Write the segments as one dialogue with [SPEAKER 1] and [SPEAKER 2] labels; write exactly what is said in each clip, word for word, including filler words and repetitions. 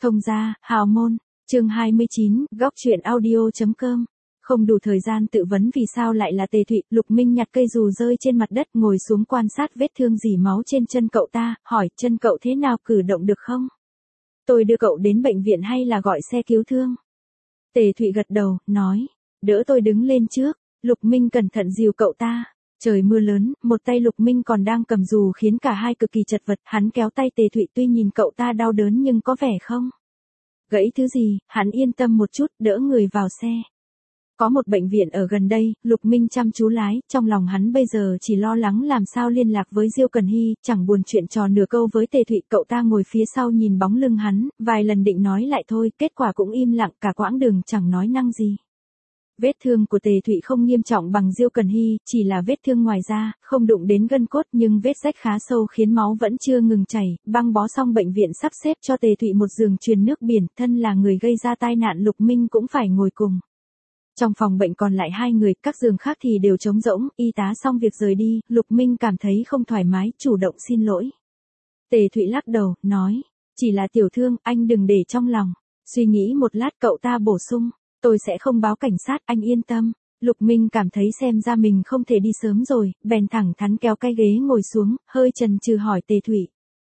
[SPEAKER 1] Thông gia, hào môn, chương hai mươi chín, góc truyện audio.com. Không đủ thời gian tự vấn vì sao lại là Tề Thụy, Lục Minh nhặt cây dù rơi trên mặt đất ngồi xuống quan sát vết thương rỉ máu trên chân cậu ta, hỏi chân cậu thế nào, cử động được không? Tôi đưa cậu đến bệnh viện hay là gọi xe cứu thương? Tề Thụy gật đầu, nói, đỡ tôi đứng lên trước. Lục Minh cẩn thận dìu cậu ta. Trời mưa lớn, một tay Lục Minh còn đang cầm dù khiến cả hai cực kỳ chật vật, hắn kéo tay Tề Thụy tuy nhìn cậu ta đau đớn nhưng có vẻ không gãy thứ gì, hắn yên tâm một chút, đỡ người vào xe. Có một bệnh viện ở gần đây, Lục Minh chăm chú lái, trong lòng hắn bây giờ chỉ lo lắng làm sao liên lạc với Diêu Cần Hy, chẳng buồn chuyện trò nửa câu với Tề Thụy, cậu ta ngồi phía sau nhìn bóng lưng hắn, vài lần định nói lại thôi, kết quả cũng im lặng cả quãng đường chẳng nói năng gì. Vết thương của Tề Thụy không nghiêm trọng bằng Diêu Cần Hy, chỉ là vết thương ngoài da, không đụng đến gân cốt nhưng vết rách khá sâu khiến máu vẫn chưa ngừng chảy, băng bó xong bệnh viện sắp xếp cho Tề Thụy một giường truyền nước biển, thân là người gây ra tai nạn Lục Minh cũng phải ngồi cùng. Trong phòng bệnh còn lại hai người, các giường khác thì đều trống rỗng, y tá xong việc rời đi, Lục Minh cảm thấy không thoải mái, chủ động xin lỗi. Tề Thụy lắc đầu, nói, chỉ là tiểu thương, anh đừng để trong lòng. Suy nghĩ một lát cậu ta bổ sung, tôi sẽ không báo cảnh sát, anh yên tâm. Lục Minh cảm thấy xem ra mình không thể đi sớm rồi, bèn thẳng thắn kéo cái ghế ngồi xuống, hơi chần chừ hỏi Tề Thụy.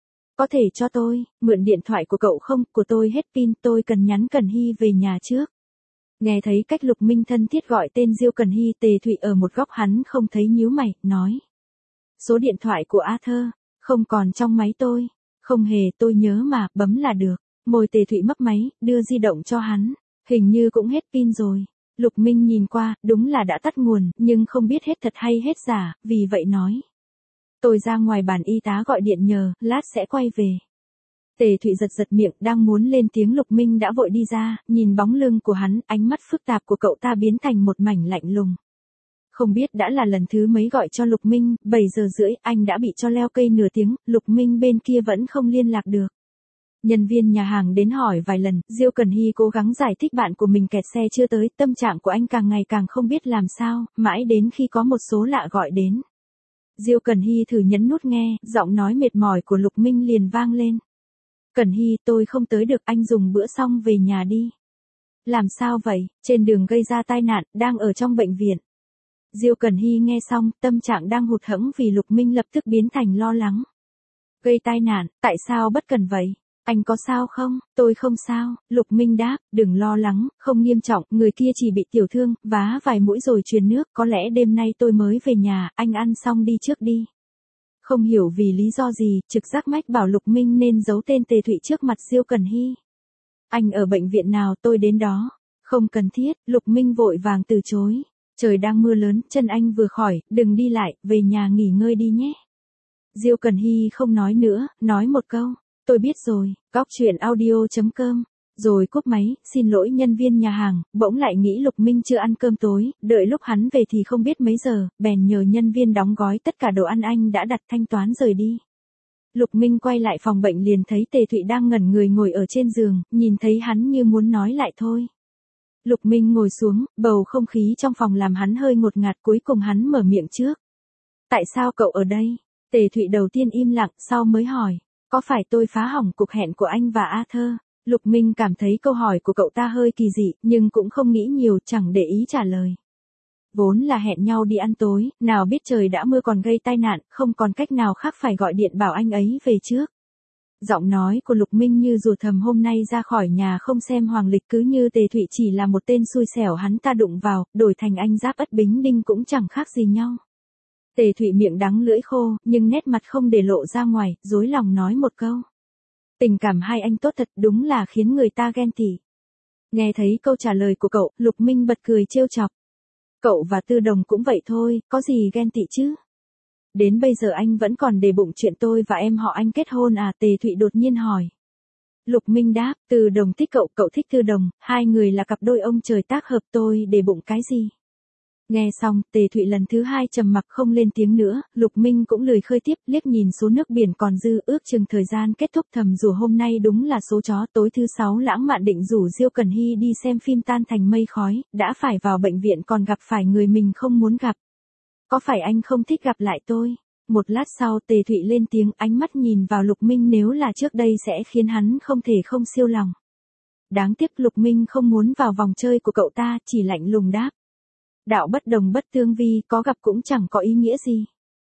[SPEAKER 1] Có thể cho tôi mượn điện thoại của cậu không, của tôi hết pin, tôi cần nhắn Cần Hy về nhà trước. Nghe thấy cách Lục Minh thân thiết gọi tên Diêu Cần Hy, Tề Thụy ở một góc hắn không thấy nhíu mày, nói. Số điện thoại của Arthur, không còn trong máy tôi. Không hề, tôi nhớ mà, bấm là được. Môi Tề Thụy mấp máy, đưa di động cho hắn. Hình như cũng hết pin rồi. Lục Minh nhìn qua, đúng là đã tắt nguồn, nhưng không biết hết thật hay hết giả, vì vậy nói. Tôi ra ngoài bàn y tá gọi điện nhờ, lát sẽ quay về. Tề Thụy giật giật miệng, đang muốn lên tiếng Lục Minh đã vội đi ra, nhìn bóng lưng của hắn, ánh mắt phức tạp của cậu ta biến thành một mảnh lạnh lùng. Không biết đã là lần thứ mấy gọi cho Lục Minh, bảy giờ rưỡi, anh đã bị cho leo cây nửa tiếng, Lục Minh bên kia vẫn không liên lạc được. Nhân viên nhà hàng đến hỏi vài lần, Diêu Cần Hy cố gắng giải thích bạn của mình kẹt xe chưa tới, tâm trạng của anh càng ngày càng không biết làm sao, mãi đến khi có một số lạ gọi đến. Diêu Cần Hy thử nhấn nút nghe, giọng nói mệt mỏi của Lục Minh liền vang lên. Cần Hy, tôi không tới được, anh dùng bữa xong về nhà đi. Làm sao vậy, trên đường gây ra tai nạn, đang ở trong bệnh viện. Diêu Cần Hy nghe xong, tâm trạng đang hụt hẫng vì Lục Minh lập tức biến thành lo lắng. Gây tai nạn, tại sao bất cần vậy? Anh có sao không? Tôi không sao, Lục Minh đáp, đừng lo lắng, không nghiêm trọng, người kia chỉ bị tiểu thương, vá vài mũi rồi truyền nước, có lẽ đêm nay tôi mới về nhà, anh ăn xong đi trước đi. Không hiểu vì lý do gì, trực giác mách bảo Lục Minh nên giấu tên Tề Thụy trước mặt Diêu Cần Hy. Anh ở bệnh viện nào, tôi đến đó. Không cần thiết, Lục Minh vội vàng từ chối. Trời đang mưa lớn, chân anh vừa khỏi, đừng đi lại, về nhà nghỉ ngơi đi nhé. Diêu Cần Hy không nói nữa, nói một câu. Tôi biết rồi, góc truyện audio.com. Rồi cúp máy, xin lỗi nhân viên nhà hàng, bỗng lại nghĩ Lục Minh chưa ăn cơm tối, đợi lúc hắn về thì không biết mấy giờ, bèn nhờ nhân viên đóng gói tất cả đồ ăn anh đã đặt thanh toán rời đi. Lục Minh quay lại phòng bệnh liền thấy Tề Thụy đang ngẩn người ngồi ở trên giường, nhìn thấy hắn như muốn nói lại thôi. Lục Minh ngồi xuống, bầu không khí trong phòng làm hắn hơi ngột ngạt, cuối cùng hắn mở miệng trước. Tại sao cậu ở đây? Tề Thụy đầu tiên im lặng, sau mới hỏi. Có phải tôi phá hỏng cuộc hẹn của anh và Arthur? Lục Minh cảm thấy câu hỏi của cậu ta hơi kỳ dị, nhưng cũng không nghĩ nhiều, chẳng để ý trả lời. Vốn là hẹn nhau đi ăn tối, nào biết trời đã mưa còn gây tai nạn, không còn cách nào khác phải gọi điện bảo anh ấy về trước. Giọng nói của Lục Minh như rùa thầm, hôm nay ra khỏi nhà không xem hoàng lịch, cứ như Tề Thụy chỉ là một tên xui xẻo hắn ta đụng vào, đổi thành anh Giáp Ất Bính Đinh cũng chẳng khác gì nhau. Tề Thụy miệng đắng lưỡi khô, nhưng nét mặt không để lộ ra ngoài, dối lòng nói một câu. Tình cảm hai anh tốt thật, đúng là khiến người ta ghen tị. Nghe thấy câu trả lời của cậu, Lục Minh bật cười trêu chọc. Cậu và Tư Đồng cũng vậy thôi, có gì ghen tị chứ? Đến bây giờ anh vẫn còn để bụng chuyện tôi và em họ anh kết hôn à? Tề Thụy đột nhiên hỏi. Lục Minh đáp, Tư Đồng thích cậu, cậu thích Tư Đồng, hai người là cặp đôi ông trời tác hợp, tôi để bụng cái gì? Nghe xong, Tề Thụy lần thứ hai trầm mặc không lên tiếng nữa, Lục Minh cũng lười khơi tiếp, liếc nhìn số nước biển còn dư, ước chừng thời gian kết thúc, thầm rủa hôm nay đúng là số chó. Tối thứ sáu lãng mạn định rủ Diêu Cần Hy đi xem phim tan thành mây khói, đã phải vào bệnh viện còn gặp phải người mình không muốn gặp. Có phải anh không thích gặp lại tôi? Một lát sau Tề Thụy lên tiếng, ánh mắt nhìn vào Lục Minh nếu là trước đây sẽ khiến hắn không thể không siêu lòng. Đáng tiếc Lục Minh không muốn vào vòng chơi của cậu ta, chỉ lạnh lùng đáp. Đạo bất đồng bất tương vi, có gặp cũng chẳng có ý nghĩa gì.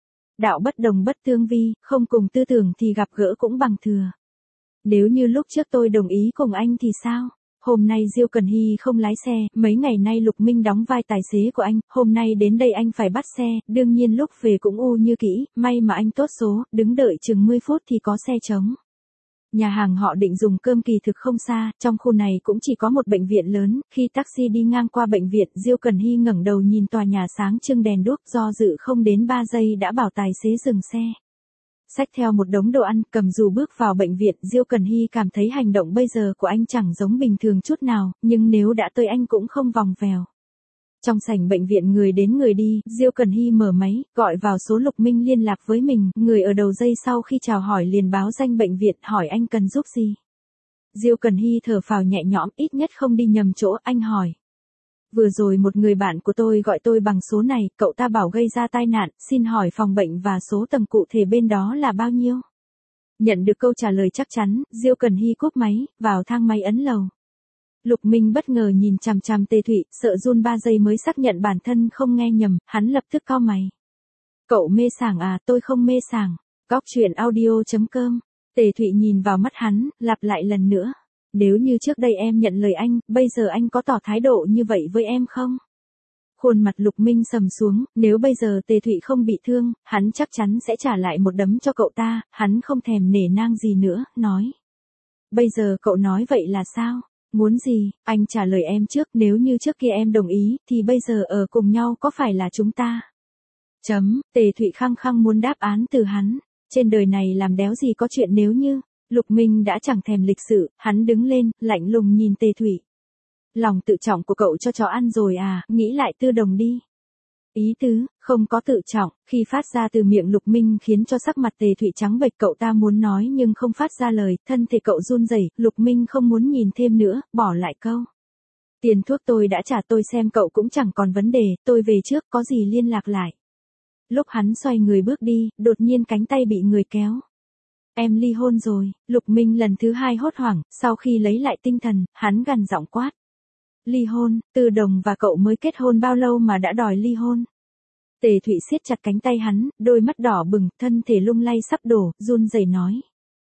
[SPEAKER 1] Đạo bất đồng bất tương vi, không cùng tư tưởng thì gặp gỡ cũng bằng thừa. Nếu như lúc trước tôi đồng ý cùng anh thì sao? Hôm nay Diêu Cần Hy không lái xe, mấy ngày nay Lục Minh đóng vai tài xế của anh, hôm nay đến đây anh phải bắt xe, đương nhiên lúc về cũng u như kỹ, may mà anh tốt số, đứng đợi chừng mười phút thì có xe trống. Nhà hàng họ định dùng cơm kỳ thực không xa, trong khu này cũng chỉ có một bệnh viện lớn, khi taxi đi ngang qua bệnh viện, Diêu Cần Hy ngẩng đầu nhìn tòa nhà sáng trưng đèn đuốc, do dự không đến ba giây đã bảo tài xế dừng xe. Xách theo một đống đồ ăn, cầm dù bước vào bệnh viện, Diêu Cần Hy cảm thấy hành động bây giờ của anh chẳng giống bình thường chút nào, nhưng nếu đã tới anh cũng không vòng vèo. Trong sảnh bệnh viện người đến người đi, Diêu Cần Hy mở máy, gọi vào số Lục Minh liên lạc với mình, người ở đầu dây sau khi chào hỏi liền báo danh bệnh viện, hỏi anh cần giúp gì. Diêu Cần Hy thở phào nhẹ nhõm, ít nhất không đi nhầm chỗ, anh hỏi. Vừa rồi một người bạn của tôi gọi tôi bằng số này, cậu ta bảo gây ra tai nạn, xin hỏi phòng bệnh và số tầng cụ thể bên đó là bao nhiêu? Nhận được câu trả lời chắc chắn, Diêu Cần Hy cúp máy, vào thang máy ấn lầu. Lục Minh bất ngờ nhìn chằm chằm Tề Thụy, sợ run ba giây mới xác nhận bản thân không nghe nhầm, hắn lập tức cau mày. Cậu mê sảng à, tôi không mê sảng. Góc truyện audio chấm com. Tề Thụy nhìn vào mắt hắn, lặp lại lần nữa. Nếu như trước đây em nhận lời anh, bây giờ anh có tỏ thái độ như vậy với em không? Khuôn mặt Lục Minh sầm xuống, nếu bây giờ Tề Thụy không bị thương, hắn chắc chắn sẽ trả lại một đấm cho cậu ta, hắn không thèm nể nang gì nữa, nói. Bây giờ cậu nói vậy là sao? Muốn gì, anh trả lời em trước, nếu như trước kia em đồng ý, thì bây giờ ở cùng nhau có phải là chúng ta? Chấm, Tề Thụy khăng khăng muốn đáp án từ hắn, trên đời này làm đéo gì có chuyện nếu như. Lục Minh đã chẳng thèm lịch sự, hắn đứng lên, lạnh lùng nhìn Tề Thụy. Lòng tự trọng của cậu cho chó ăn rồi à, nghĩ lại Tư Đồng đi. Ý tứ, không có tự trọng, khi phát ra từ miệng Lục Minh khiến cho sắc mặt Tề Thụy trắng bệch, cậu ta muốn nói nhưng không phát ra lời, thân thể cậu run rẩy, Lục Minh không muốn nhìn thêm nữa, bỏ lại câu. Tiền thuốc tôi đã trả, tôi xem cậu cũng chẳng còn vấn đề, tôi về trước, có gì liên lạc lại. Lúc hắn xoay người bước đi, đột nhiên cánh tay bị người kéo. Em ly hôn rồi, Lục Minh lần thứ hai hốt hoảng, sau khi lấy lại tinh thần, hắn gằn giọng quát. Ly hôn, Tư Đồng và cậu mới kết hôn bao lâu mà đã đòi ly hôn? Tề Thụy siết chặt cánh tay hắn, đôi mắt đỏ bừng, thân thể lung lay sắp đổ, run rẩy nói.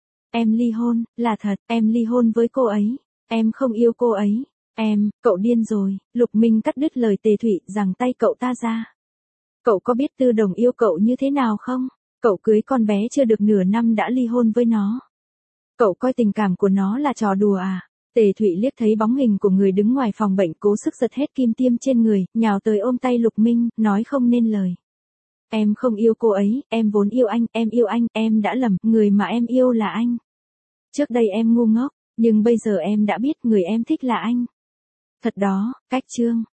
[SPEAKER 1] Em ly hôn, là thật, em ly hôn với cô ấy, em không yêu cô ấy, em, cậu điên rồi, Lục Minh cắt đứt lời Tề Thụy, giằng tay cậu ta ra. Cậu có biết Tư Đồng yêu cậu như thế nào không? Cậu cưới con bé chưa được nửa năm đã ly hôn với nó. Cậu coi tình cảm của nó là trò đùa à? Tề Thụy liếc thấy bóng hình của người đứng ngoài phòng bệnh, cố sức giật hết kim tiêm trên người, nhào tới ôm tay Lục Minh, nói không nên lời. Em không yêu cô ấy, em vốn yêu anh, em yêu anh, em đã lầm, người mà em yêu là anh. Trước đây em ngu ngốc, nhưng bây giờ em đã biết người em thích là anh. Thật đó, cách chương.